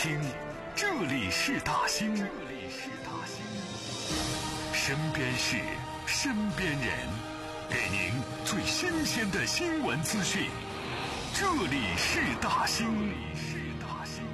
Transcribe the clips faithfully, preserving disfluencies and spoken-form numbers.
听，这里是大兴，这里是大兴，身边事，身边人，给您最新鲜的新闻资讯。这里是大兴，这里是大兴。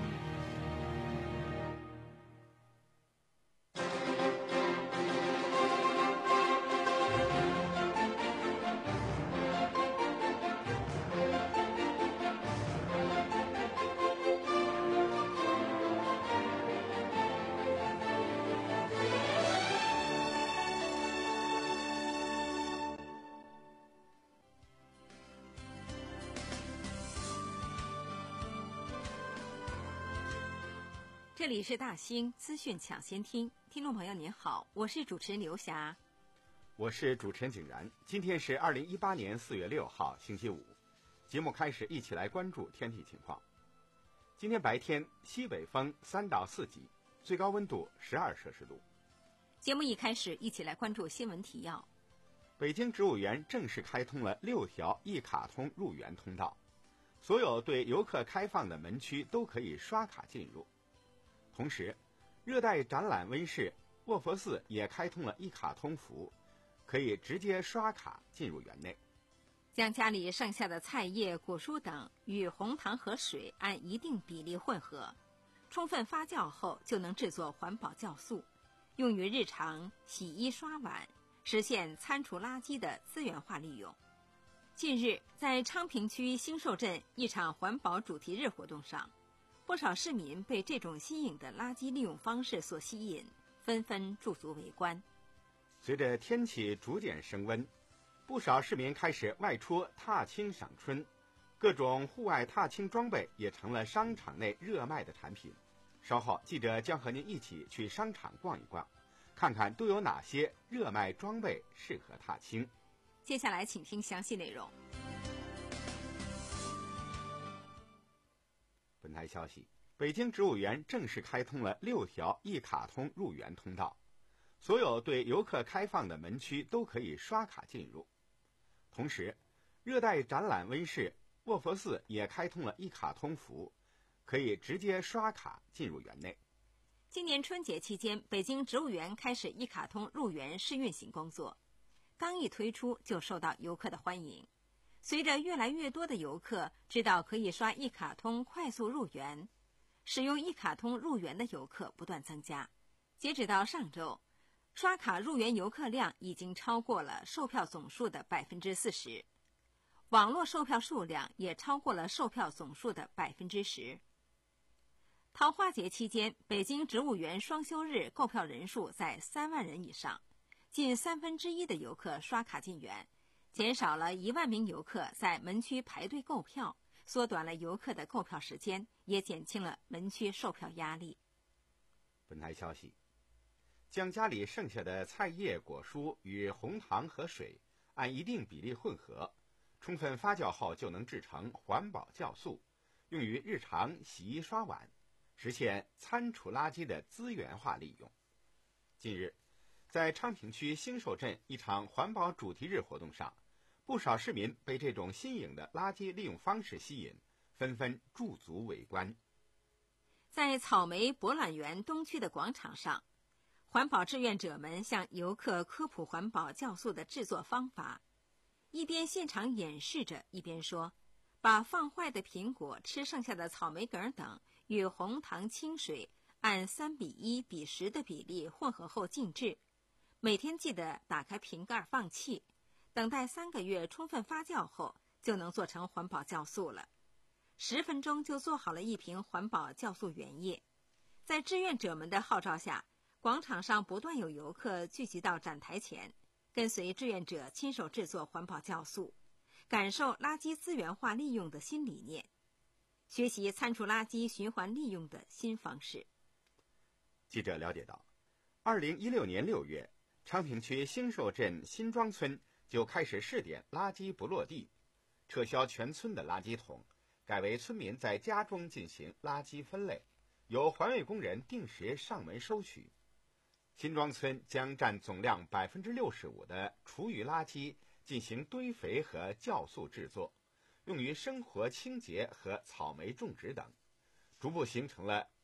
这里是大兴资讯抢先听，听众朋友您好，我是主持人刘霞， 我是主持人景然。今天是二零一八年四月六号星期五，节目开始，一起来关注天气情况。今天白天西北风三到四级，最高温度十二摄氏度。 节目一开始，一起来关注新闻提要。 北京植物园正式开通了六条一卡通入园通道，所有对游客开放的门区都可以刷卡进入。同时，热带展览温室卧佛寺也开通了一卡通服务，可以直接刷卡进入园内。 将家里剩下的菜叶、果蔬等与红糖和水按一定比例混合，充分发酵后就能制作环保酵素，用于日常洗衣刷碗，实现餐厨垃圾的资源化利用。近日，在昌平区兴寿镇一场环保主题日活动上，不少市民被这种新颖的垃圾利用方式所吸引，纷纷驻足围观。 随着天气逐渐升温，不少市民开始外出踏青赏春，各种户外踏青装备也成了商场内热卖的产品。稍后记者将和您一起去商场逛一逛，看看都有哪些热卖装备适合踏青。 接下来请听详细内容。 本台消息，北京植物园正式开通了六条一卡通入园通道，所有对游客开放的门区都可以刷卡进入。同时，热带展览温室卧佛寺也开通了一卡通服务，可以直接刷卡进入园内。 今年春节期间，北京植物园开始一卡通入园试运行工作，刚一推出就受到游客的欢迎。随着越来越多的游客知道可以刷一卡通快速入园，使用一卡通入园的游客不断增加。截止到上周，刷卡入园游客量已经超过了售票总数的 百分之四十， 网络售票数量也超过了售票总数的 百分之十。 桃花节期间，北京植物园双休日购票人数在三万人以上，近三分之一的游客刷卡进园，减少了一万名游客在门区排队购票，缩短了游客的购票时间，也减轻了门区售票压力。 本台消息，将家里剩下的菜叶、果蔬与红糖和水按一定比例混合，充分发酵后就能制成环保酵素，用于日常洗衣刷碗，实现餐厨垃圾的资源化利用。近日，在昌平区兴寿镇一场环保主题日活动上，不少市民被这种新颖的垃圾利用方式吸引，纷纷驻足围观。 在草莓博览园东区的广场上，环保志愿者们向游客科普环保酵素的制作方法，一边现场演示着，一边说，把放坏的苹果、吃剩下的草莓梗等与红糖、清水按三比一比十的比例混合后静置，每天记得打开瓶盖放气，等待三个月充分发酵后，就能做成环保酵素了。十分钟就做好了一瓶环保酵素原液。在志愿者们的号召下，广场上不断有游客聚集到展台前，跟随志愿者亲手制作环保酵素，感受垃圾资源化利用的新理念，学习餐厨垃圾循环利用的新方式。 记者了解到，二零一六年六月，昌平区兴寿镇新庄村就开始试点垃圾不落地，撤销全村的垃圾桶，改为村民在家中进行垃圾分类，由环卫工人定时上门收取。新庄村将占总量 百分之六十五 的厨余垃圾进行堆肥和酵素制作，用于生活清洁和草莓种植等，逐步形成了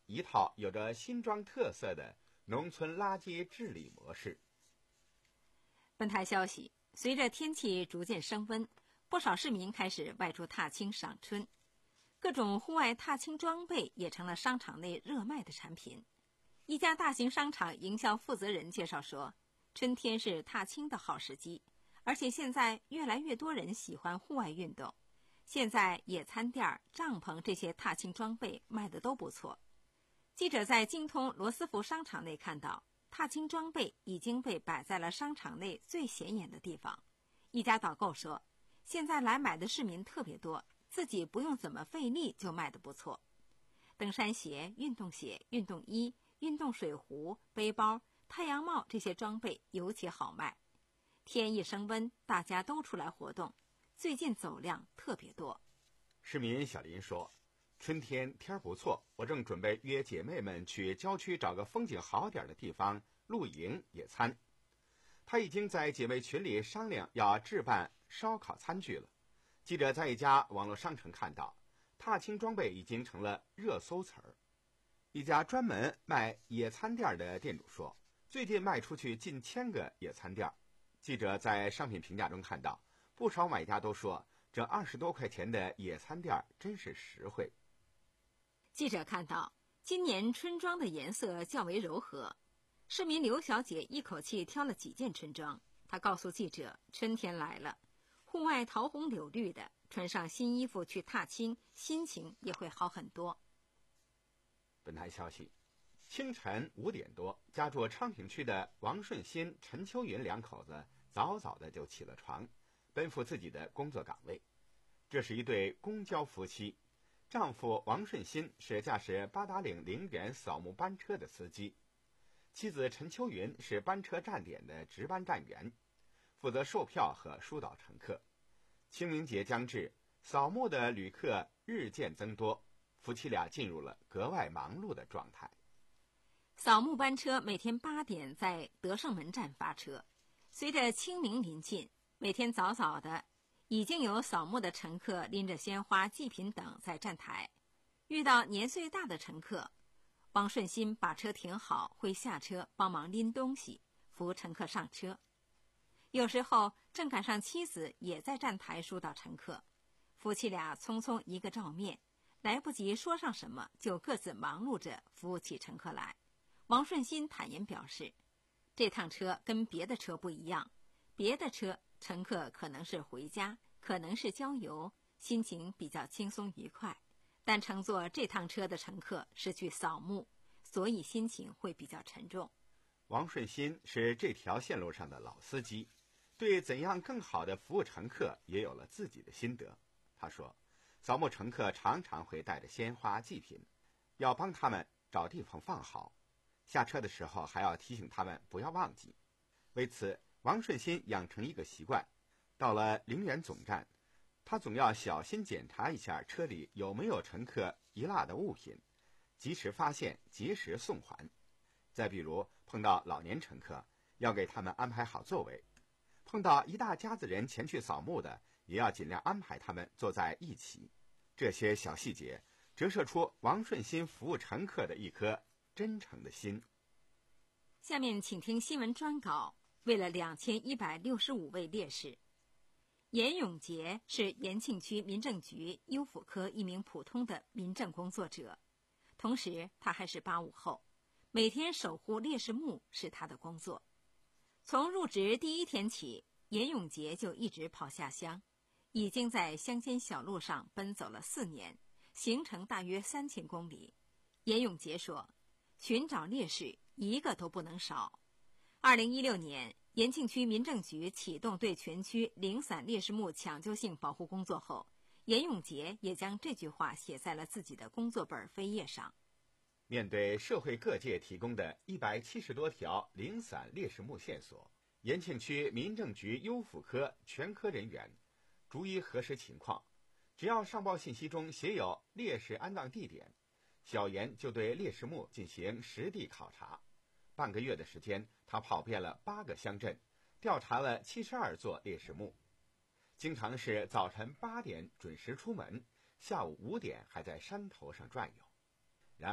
一套有着新庄特色的农村垃圾治理模式。 本台消息，随着天气逐渐升温，不少市民开始外出踏青赏春，各种户外踏青装备也成了商场内热卖的产品。一家大型商场营销负责人介绍说，春天是踏青的好时机，而且现在越来越多人喜欢户外运动，现在野餐垫、帐篷这些踏青装备卖的都不错。记者在京通罗斯福商场内看到，踏青装备已经被摆在了商场内最显眼的地方。一家导购说，现在来买的市民特别多，自己不用怎么费力就卖得不错。登山鞋、运动鞋、运动衣、运动水壶、背包、太阳帽这些装备尤其好卖。天一升温，大家都出来活动，最近走量特别多。 市民小林说，春天天不错，我正准备约姐妹们去郊区找个风景好点的地方露营野餐。他已经在姐妹群里商量要置办烧烤餐具了。记者在一家网络商城看到，踏青装备已经成了热搜词儿。一家专门卖野餐垫的店主说，最近卖出去近千个野餐垫。记者在商品评价中看到，不少买家都说，这二十多块钱的野餐垫真是实惠。 记者看到，今年春装的颜色较为柔和。市民刘小姐一口气挑了几件春装，她告诉记者，春天来了，户外桃红柳绿的，穿上新衣服去踏青，心情也会好很多。 本台消息，清晨五点多，家住昌平区的王顺新、陈秋云两口子早早的就起了床，奔赴自己的工作岗位。这是一对公交夫妻，丈夫王顺新是驾驶八达岭陵园扫墓班车的司机，妻子陈秋云是班车站点的值班站员，负责售票和疏导乘客。清明节将至，扫墓的旅客日渐增多，夫妻俩进入了格外忙碌的状态。 扫墓班车每天八点在德胜门站发车，随着清明临近，每天早早的已经有扫墓的乘客拎着鲜花、祭品等在站台。遇到年岁大的乘客，王顺新把车停好，会下车帮忙拎东西，扶乘客上车。有时候正赶上妻子也在站台疏导乘客，夫妻俩匆匆一个照面，来不及说上什么，就各自忙碌着服务起乘客来。王顺新坦言表示，这趟车跟别的车不一样，别的车乘客可能是回家，可能是郊游，心情比较轻松愉快，但乘坐这趟车的乘客是去扫墓，所以心情会比较沉重。 王顺新是这条线路上的老司机，对怎样更好地服务乘客也有了自己的心得。他说，扫墓乘客常常会带着鲜花祭品，要帮他们找地方放好，下车的时候还要提醒他们不要忘记。为此，王顺新养成一个习惯，到了陵园总站，他总要小心检查一下车里有没有乘客遗落的物品，及时发现，及时送还。再比如碰到老年乘客，要给他们安排好座位；碰到一大家子人前去扫墓的，也要尽量安排他们坐在一起。这些小细节折射出王顺新服务乘客的一颗真诚的心。 下面请听新闻专稿。为了两千一百六十五位烈士，严永杰是延庆区民政局优抚科一名普通的民政工作者，同时他还是八五后，每天守护烈士墓是他的工作。从入职第一天起，严永杰就一直跑下乡，已经在乡间小路上奔走了四年，行程大约三千公里。严永杰说，寻找烈士一个都不能少。二零一六年，延庆区民政局启动对全区零散烈士墓抢救性保护工作后，严永杰也将这句话写在了自己的工作本扉页上。 面对社会各界提供的一百七十多条零散烈士墓线索，延庆区民政局优抚科全科人员逐一核实情况，只要上报信息中写有烈士安葬地点，小严就对烈士墓进行实地考察。半个月的时间，他跑遍了八个乡镇，调查了七十二座烈士墓，经常是早晨八点准时出门，下午五点还在山头上转悠。然而，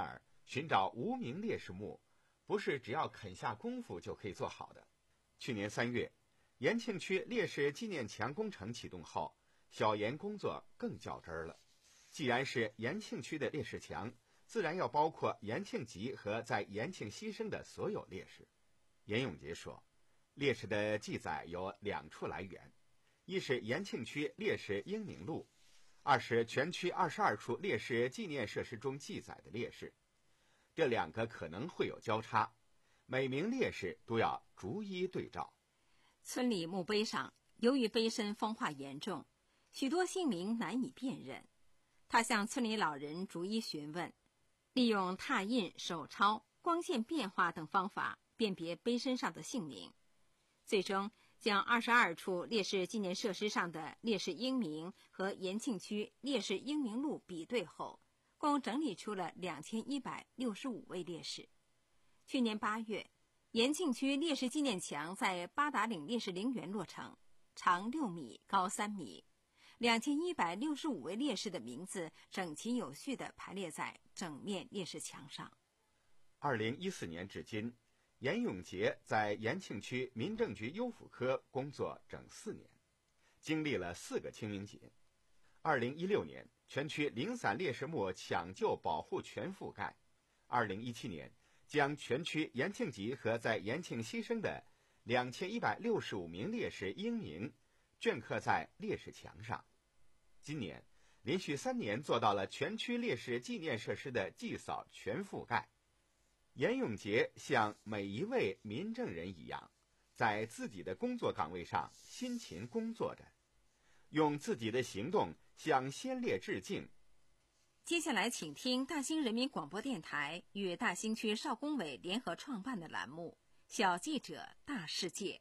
寻找无名烈士墓，不是只要肯下功夫就可以做好的。去年三月，延庆区烈士纪念墙工程启动后，小研工作更较真儿了。既然是延庆区的烈士墙，自然要包括延庆籍和在延庆牺牲的所有烈士。严永杰说，烈士的记载有两处来源，一是延庆区烈士英名录，二是全区二十二处烈士纪念设施中记载的烈士。这两个可能会有交叉，每名烈士都要逐一对照。 村里墓碑上，由于碑身风化严重，许多姓名难以辨认。他向村里老人逐一询问，利用拓印、手抄、光线变化等方法辨别碑身上的姓名，最终将二十二处烈士纪念设施上的烈士英名和延庆区烈士英名录比对后，共整理出了两千一百六十五位烈士。去年八月，延庆区烈士纪念墙在八达岭烈士陵园落成，长六米，高三米。两千一百六十五位烈士的名字整齐有序地排列在整面烈士墙上。 二零一四年至今，严永杰在延庆区民政局优抚科工作整四年，经历了四个清明节。二零一六年，全区零散烈士墓抢救保护全覆盖。二零一七年，将全区延庆籍和在延庆牺牲的两千一百六十五名烈士英名镌刻在烈士墙上。今年连续三年做到了全区烈士纪念设施的祭扫全覆盖。严永杰像每一位民政人一样，在自己的工作岗位上辛勤工作着，用自己的行动向先烈致敬。 接下来请听大兴人民广播电台与大兴区少工委联合创办的栏目《小记者大世界》。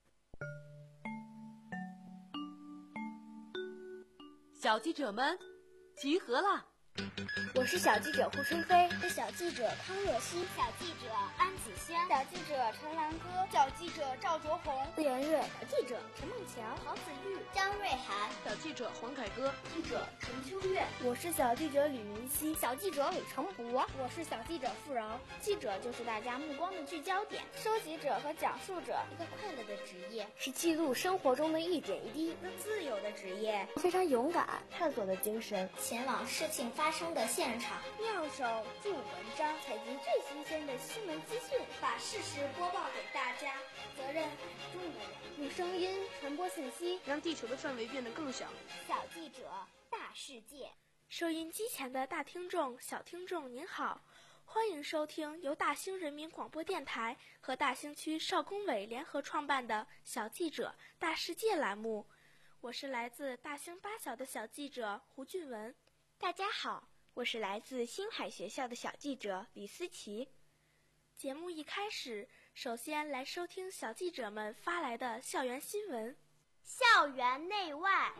小记者们集合了！ 我是小记者胡春飞， 是小记者康若曦， 小记者安子香， 小记者陈兰歌， 小记者赵卓红， 顾元月， 小记者陈梦强， 郝子玉，张瑞涵， 小记者黄凯歌， 记者陈秋月， 我是小记者吕云熙， 小记者李成博， 我是小记者付饶。 记者就是大家目光的聚焦点，收集者和讲述者， 一个快乐的职业， 是记录生活中的一点一滴， 一个自由的职业， 非常勇敢、探索的精神， 前往事情发生的现场， 妙手著文章， 采集最新鲜的新闻资讯， 把事实播报给大家。责任很重的人， 用声音传播信息， 让地球的范围变得更小。 小记者大世界， 收音机前的大听众、小听众您好，欢迎收听由大兴人民广播电台和大兴区少工委联合创办的小记者大世界栏目。我是来自大兴八小的小记者胡俊文。 大家好，我是来自星海学校的小记者李思琪。 节目一开始，首先来收听小记者们发来的校园新闻。 校园内外。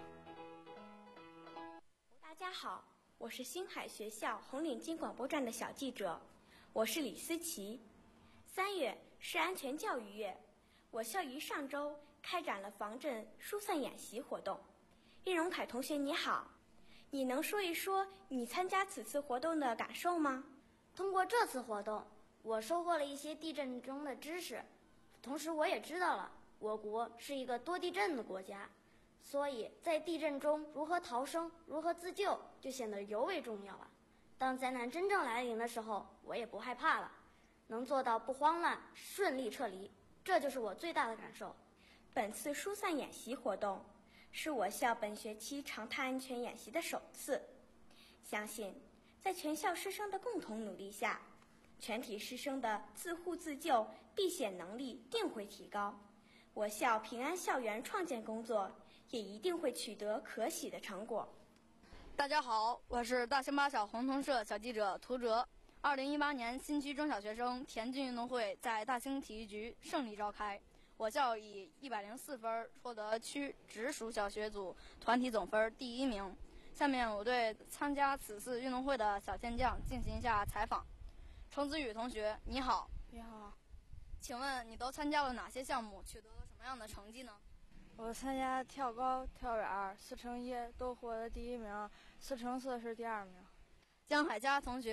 大家好，我是星海学校红领巾广播站的小记者，我是李思琪。三月是安全教育月，我校于上周开展了防震疏散演习活动。叶荣凯同学你好，你能说一说你参加此次活动的感受吗？ 通过这次活动，我收获了一些地震中的知识，同时我也知道了我国是一个多地震的国家，所以在地震中如何逃生、如何自救就显得尤为重要了。当灾难真正来临的时候，我也不害怕了，能做到不慌乱、顺利撤离，这就是我最大的感受。 本次疏散演习活动是我校本学期常态安全演习的首次，相信在全校师生的共同努力下，全体师生的自护自救、避险能力定会提高，我校平安校园创建工作也一定会取得可喜的成果。 大家好，我是大兴八小红通社小记者涂哲。二零一八年新区中小学生田径运动会在大兴体育局胜利召开，我校以一百零四分获得区直属小学组团体总分第一名。下面我对参加此次运动会的小健将进行一下采访。程子宇同学，你好。 你好。 请问你都参加了哪些项目，取得了什么样的成绩呢？ 我参加跳高、跳远、四乘一都获得第一名，四乘四是第二名。 江海佳同学，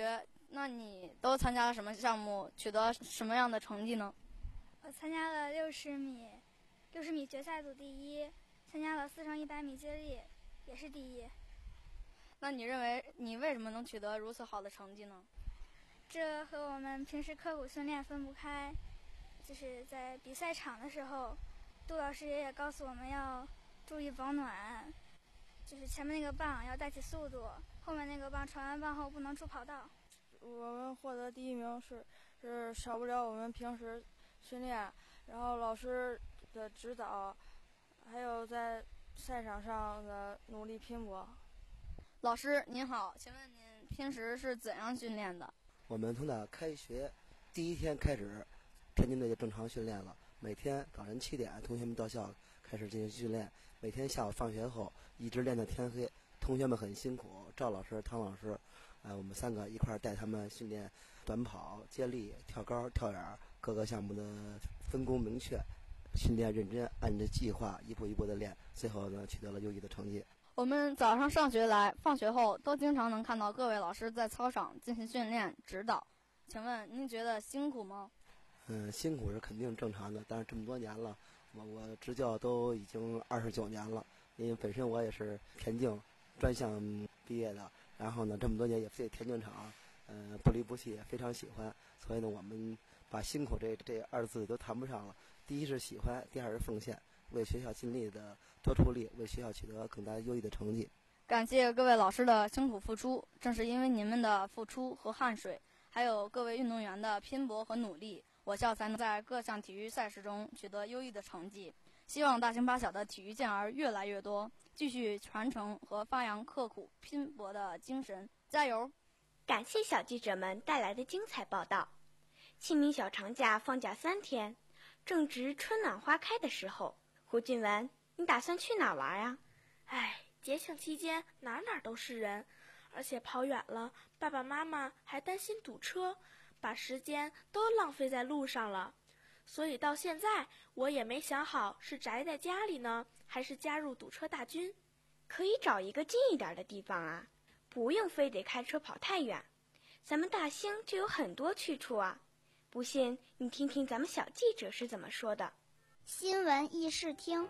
那你都参加了什么项目，取得什么样的成绩呢？ 我参加了六十米，六十米决赛组第一，参加了四乘一百米接力，也是第一。 那你认为你为什么能取得如此好的成绩呢？ 这和我们平时刻苦训练分不开。就是在比赛场的时候，杜老师也告诉我们要注意保暖，就是前面那个棒要带起速度，后面那个棒传完棒后不能出跑道。 我们获得第一名是是少不了我们平时训练，然后老师的指导，还有在赛场上的努力拼搏。 老师您好，请问您平时是怎样训练的？ 我们从打开学第一天开始，田径队就正常训练了。每天早晨七点，同学们到校开始进行训练，每天下午放学后一直练到天黑。同学们很辛苦，赵老师、汤老师，呃，我们三个一块儿带他们训练短跑、接力、跳高、跳远，各个项目的分工明确，训练认真，按照计划一步一步的练，最后呢取得了优异的成绩。 我们早上上学来，放学后都经常能看到各位老师在操场进行训练指导，请问您觉得辛苦吗？ 嗯，辛苦是肯定正常的，但是这么多年了，我我执教都已经二十九年了，因为本身我也是田径专项毕业的，然后呢这么多年也对田径场，呃不离不弃，非常喜欢，所以呢我们把辛苦这这二字都谈不上了。第一是喜欢，第二是奉献，为学校尽力的多出力，为学校取得更大优异的成绩。 感谢各位老师的辛苦付出，正是因为你们的付出和汗水，还有各位运动员的拼搏和努力，我校才能在各项体育赛事中取得优异的成绩。希望大兴八小的体育健儿越来越多，继续传承和发扬刻苦拼搏的精神，加油！ 感谢小记者们带来的精彩报道。清明小长假放假三天，正值春暖花开的时候，胡俊文，你打算去哪儿玩呀？ 哎，节庆期间哪哪都是人，而且跑远了，爸爸妈妈还担心堵车，把时间都浪费在路上了。所以到现在我也没想好是宅在家里呢，还是加入堵车大军。 可以找一个近一点的地方啊，不用非得开车跑太远。咱们大兴就有很多去处啊，不信你听听咱们小记者是怎么说的。 新闻议事厅，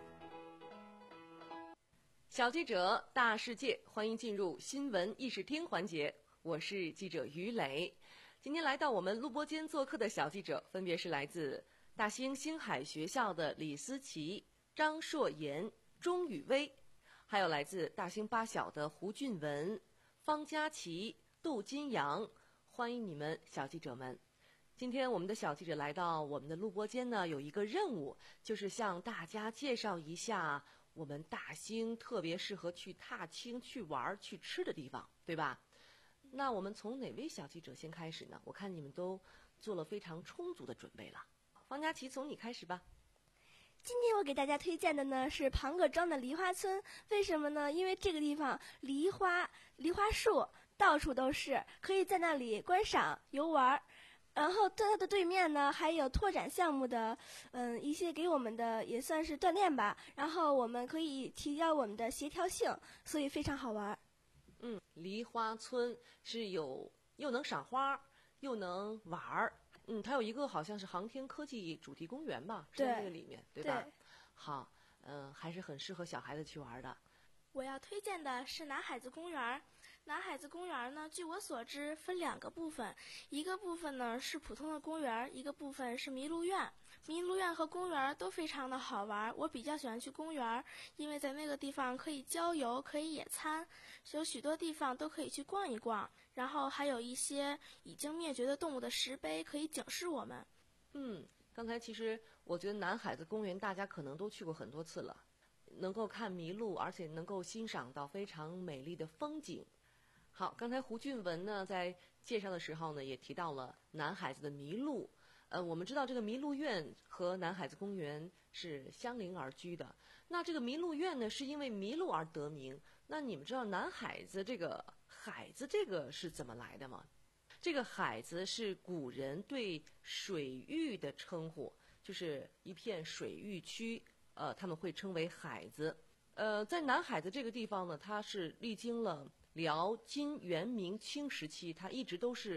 小记者大世界，欢迎进入新闻议事厅环节，我是记者于磊。今天来到我们录播间做客的小记者分别是来自大兴星海学校的李思琪、张硕妍、钟宇威，还有来自大兴八小的胡俊文、方佳琪、杜金阳，欢迎你们小记者们。今天我们的小记者来到我们的录播间呢，有一个任务，就是向大家介绍一下我们大兴特别适合去踏青、去玩、去吃的地方，对吧？那我们从哪位小记者先开始呢？我看你们都做了非常充足的准备了。方佳琪，从你开始吧。 今天我给大家推荐的呢是庞各庄的梨花村，为什么呢？因为这个地方梨花梨花树到处都是，可以在那里观赏游玩。然后在它的对面呢，还有拓展项目的，嗯，一些给我们的也算是锻炼吧。然后我们可以提高我们的协调性，所以非常好玩。 嗯，梨花村是有又能赏花又能玩儿。嗯，它有一个好像是航天科技主题公园吧，是在这个里面，对吧？对。好，嗯、呃，还是很适合小孩子去玩的。 我要推荐的是南海子公园。南海子公园呢，据我所知分两个部分，一个部分呢是普通的公园，一个部分是麋鹿苑。麋鹿苑和公园都非常的好玩，我比较喜欢去公园，因为在那个地方可以郊游，可以野餐，有许多地方都可以去逛一逛，然后还有一些已经灭绝的动物的石碑可以警示我们。 嗯，刚才其实我觉得南海子公园大家可能都去过很多次了，能够看麋鹿，而且能够欣赏到非常美丽的风景。好，刚才胡俊文呢在介绍的时候呢也提到了南海子的麋鹿。呃，我们知道这个麋鹿苑和南海子公园是相邻而居的。那这个麋鹿苑呢是因为麋鹿而得名。那你们知道南海子这个海子这个是怎么来的吗？这个海子是古人对水域的称呼，就是一片水域区，呃，他们会称为海子。呃，在南海子这个地方呢，它是历经了辽、金、元、明、清时期，它一直都是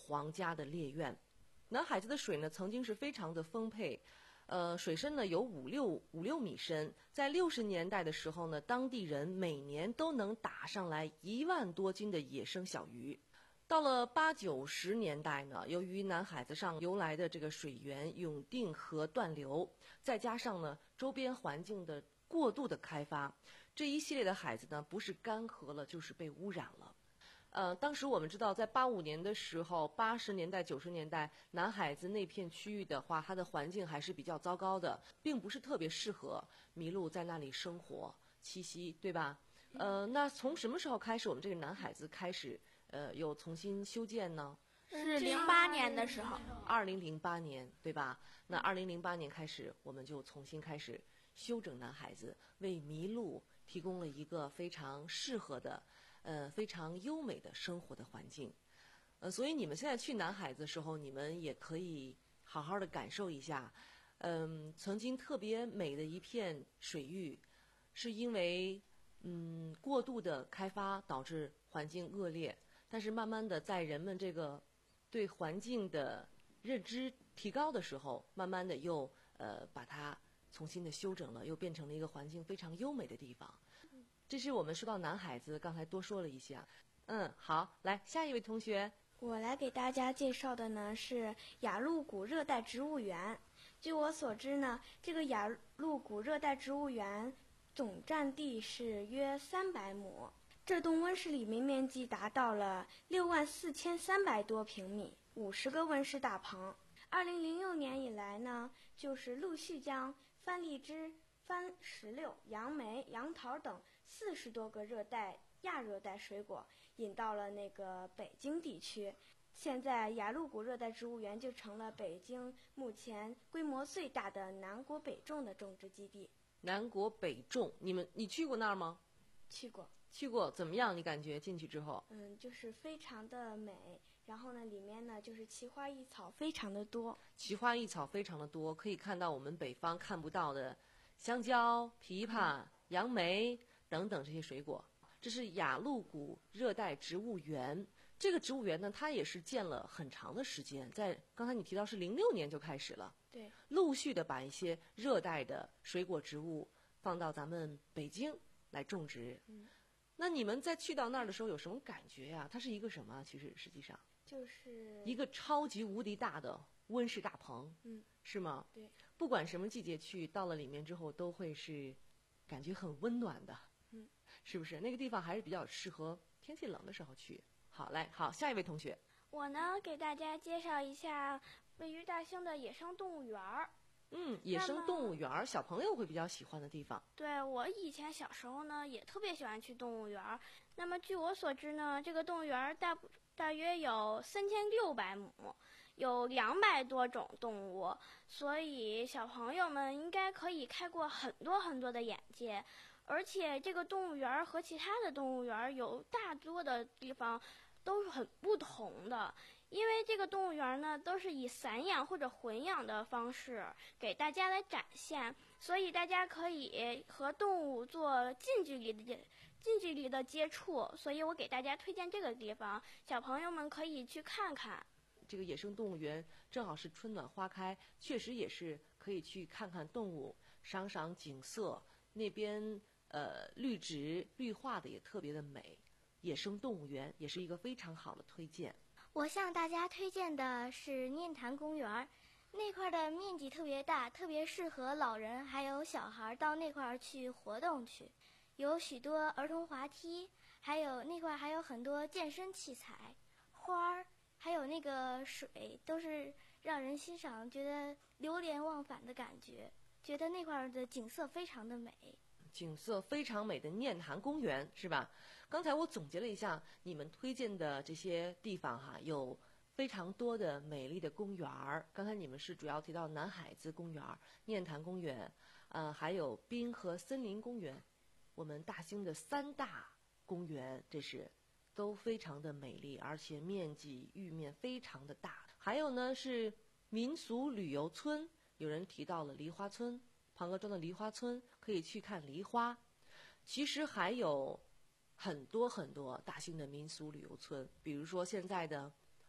皇家的猎苑。南海子的水呢，曾经是非常的丰沛，呃，水深呢有五六五六米深。在六十年代的时候呢，当地人每年都能打上来一万多斤的野生小鱼。到了八九十年代呢，由于南海子上游来的这个水源永定河断流，再加上呢周边环境的过度的开发，这一系列的海子呢，不是干涸了，就是被污染了。呃，当时我们知道，在八五年的时候，八十年代、九十年代，南海子那片区域的话，它的环境还是比较糟糕的，并不是特别适合麋鹿在那里生活栖息，对吧？呃，那从什么时候开始，我们这个南海子开始呃有重新修建呢？ 是零八年的时候。 二零零八年，对吧？那二零零八年开始，我们就重新开始修整南海子，为麋鹿提供了一个非常适合的。呃，非常优美的生活的环境，呃，所以你们现在去南海子的时候，你们也可以好好的感受一下，嗯，曾经特别美的一片水域，是因为嗯过度的开发导致环境恶劣，但是慢慢的在人们这个对环境的认知提高的时候，慢慢的又呃把它重新的修整了，又变成了一个环境非常优美的地方。这是我们说到南海子，刚才多说了一下。嗯，好，来下一位同学， 我来给大家介绍的呢是雅鹿谷热带植物园。据我所知呢，这个雅鹿谷热带植物园总占地是约三百亩，这栋温室里面面积达到了六万四千三百多平米，五十个温室大棚。二零零六年以来呢，就是陆续将番荔枝、番石榴、杨梅、杨桃等四十多个热带、亚热带水果引到了那个北京地区。现在雅鹿谷热带植物园就成了北京目前规模最大的南国北种的种植基地。 南国北种，你们你去过那儿吗？ 去过。 去过，怎么样？你感觉进去之后？ 嗯，就是非常的美。然后呢，里面呢就是奇花异草非常的多。 奇花异草非常的多，可以看到我们北方看不到的香蕉、枇杷、杨梅等等这些水果。这是雅鹿谷热带植物园。这个植物园呢，它也是建了很长的时间，在刚才你提到是零六年就开始了。 对。 陆续的把一些热带的水果植物放到咱们北京来种植。 嗯。 那你们在去到那儿的时候有什么感觉呀？它是一个什么？其实实际上就是一个超级无敌大的温室大棚。 嗯。 是吗？ 对。 不管什么季节去，到了里面之后都会是感觉很温暖的。 嗯。 是不是？那个地方还是比较适合天气冷的时候去。好，来，好，下一位同学。 我呢，给大家介绍一下位于大兴的野生动物园儿。 嗯，野生动物园儿，小朋友会比较喜欢的地方。 对，我以前小时候呢，也特别喜欢去动物园儿。那么据我所知呢，这个动物园儿大大约有三千六百亩，有两百多种动物，所以小朋友们应该可以开过很多很多的眼界。而且这个动物园儿和其他的动物园儿有大多的地方都是很不同的。因为这个动物园呢，都是以散养或者混养的方式给大家来展现，所以大家可以和动物做近距离的近距离的接触。所以我给大家推荐这个地方，小朋友们可以去看看。 这个野生动物园正好是春暖花开，确实也是可以去看看动物，赏赏景色。那边呃绿植绿化的也特别的美，野生动物园也是一个非常好的推荐。 我向大家推荐的是念坛公园，那块的面积特别大，特别适合老人还有小孩到那块去活动去，有许多儿童滑梯，还有那块还有很多健身器材，花儿还有那个水都是让人欣赏觉得流连忘返的感觉，觉得那块的景色非常的美。 景色非常美的念坛公园是吧？刚才我总结了一下你们推荐的这些地方哈，有非常多的美丽的公园儿。刚才你们是主要提到南海子公园、念坛公园，呃，还有滨河森林公园，我们大兴的三大公园，这是都非常的美丽，而且面积域面非常的大。还有呢是民俗旅游村，有人提到了梨花村。庞各庄的梨花村可以去看梨花，其实还有很多很多大兴的民俗旅游村，比如说现在的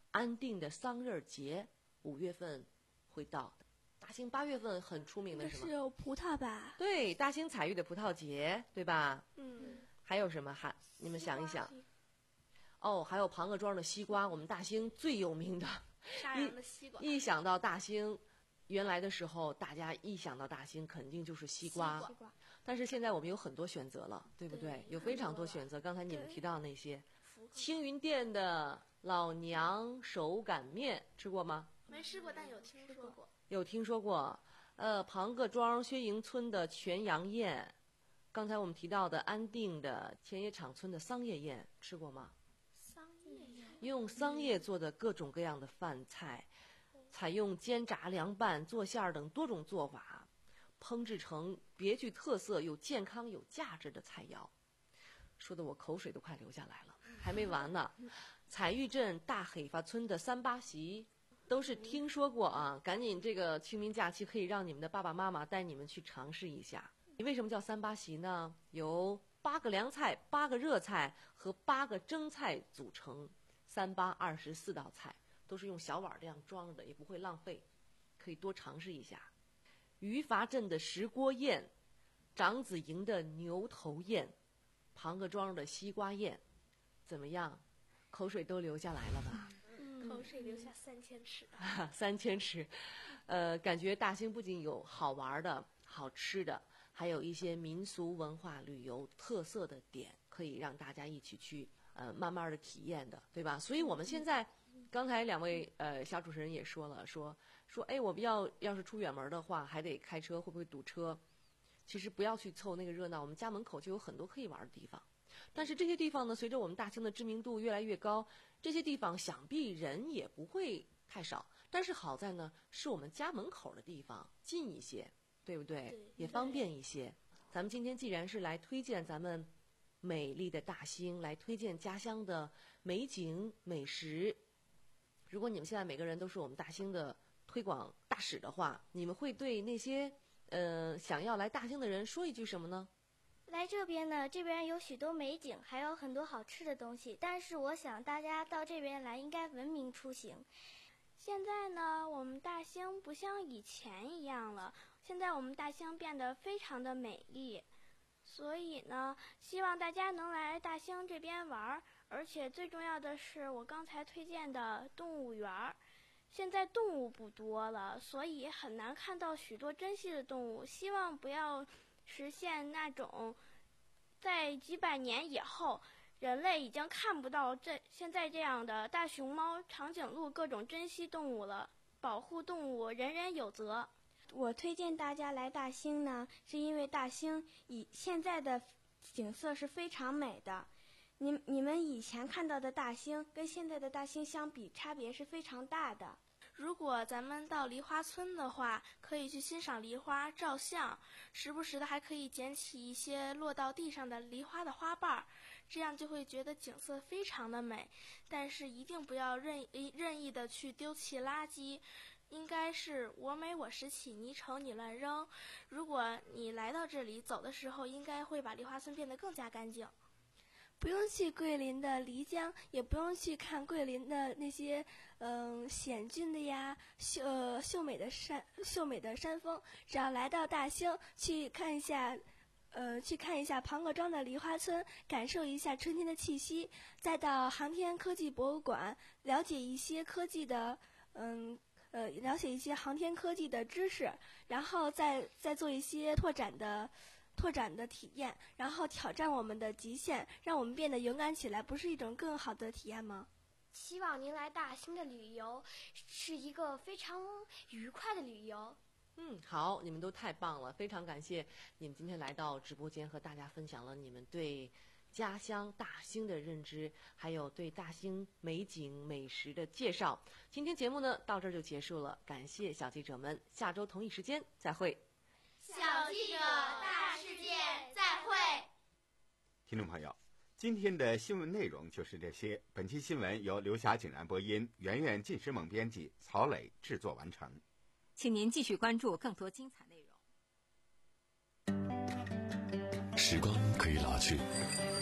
安定的桑葚节，五月份会到的。大兴八月份很出名的是什么？ 是有葡萄吧？ 对，大兴采玉的葡萄节，对吧？ 嗯。 还有什么？还你们想一想。哦，还有庞各庄的西瓜，我们大兴最有名的。 沙洋的西瓜。 一想到大兴，原来的时候大家一想到大兴，肯定就是西瓜。 西瓜。 但是现在我们有很多选择了，对不对？ 对， 有非常多选择。刚才你们提到那些，青云店的老娘手擀面吃过吗？ 没吃过，但有听说过。 有听说过。呃，庞各庄薛营村的全羊宴，刚才我们提到的安定的前野场村的桑叶宴，吃过吗？ 桑叶宴。 用桑叶做的各种各样的饭菜，采用煎炸、凉拌、做馅儿等多种做法，烹制成别具特色又健康有价值的菜肴，说的我口水都快流下来了。还没完呢，采玉镇大黑发村的三八席都是听说过啊，赶紧这个清明假期可以让你们的爸爸妈妈带你们去尝试一下。你为什么叫三八席呢？由八个凉菜、八个热菜和八个蒸菜组成，三八二十四道菜，都是用小碗这样装的，也不会浪费，可以多尝试一下。余伐镇的石锅宴，长子营的牛头宴，庞各庄的西瓜宴，怎么样？口水都流下来了吧？ 嗯，口水流下三千尺。 三千尺，呃，感觉大兴不仅有好玩的、好吃的，还有一些民俗文化旅游特色的点，可以让大家一起去呃慢慢的体验的，对吧？所以我们现在，刚才两位呃小主持人也说了，说说哎，我们要要是出远门的话，还得开车，会不会堵车？其实不要去凑那个热闹，我们家门口就有很多可以玩的地方。但是这些地方呢，随着我们大兴的知名度越来越高，这些地方想必人也不会太少。但是好在呢，是我们家门口的地方，近一些，对不对？ 对， 也方便一些。咱们今天既然是来推荐咱们美丽的大兴，来推荐家乡的美景美食，如果你们现在每个人都是我们大兴的推广大使的话，你们会对那些呃想要来大兴的人说一句什么呢？ 来这边呢，这边有许多美景，还有很多好吃的东西。但是我想大家到这边来应该文明出行。 现在呢，我们大兴不像以前一样了，现在我们大兴变得非常的美丽，所以呢，希望大家能来大兴这边玩。而且最重要的是，我刚才推荐的动物园，现在动物不多了，所以很难看到许多珍稀的动物。希望不要实现那种在几百年以后人类已经看不到这现在这样的大熊猫、长颈鹿各种珍稀动物了。保护动物人人有责。 我推荐大家来大兴呢，是因为大兴以现在的景色是非常美的。你你们以前看到的大兴跟现在的大兴相比，差别是非常大的。 如果咱们到梨花村的话，可以去欣赏梨花、照相，时不时的还可以捡起一些落到地上的梨花的花瓣，这样就会觉得景色非常的美。但是一定不要任任意的去丢弃垃圾，应该是我美我拾起，你丑你乱扔。如果你来到这里走的时候，应该会把梨花村变得更加干净。 不用去桂林的漓江，也不用去看桂林的那些嗯险峻的呀秀呃秀美的山秀美的山峰，只要来到大兴去看一下，呃去看一下庞各庄的梨花村，感受一下春天的气息，再到航天科技博物馆了解一些科技的嗯呃了解一些航天科技的知识，然后再再做一些拓展的。拓展的体验，然后挑战我们的极限，让我们变得勇敢起来，不是一种更好的体验吗？ 希望您来大兴的旅游是一个非常愉快的旅游。 嗯，好，你们都太棒了，非常感谢你们今天来到直播间和大家分享了你们对家乡大兴的认知，还有对大兴美景美食的介绍。今天节目呢到这儿就结束了，感谢小记者们，下周同一时间再会。 小记者大世界再会。 听众朋友，今天的新闻内容就是这些。本期新闻由刘霞景然播音，圆圆进时猛编辑，曹磊制作完成。 请您继续关注更多精彩内容。 时光可以老去，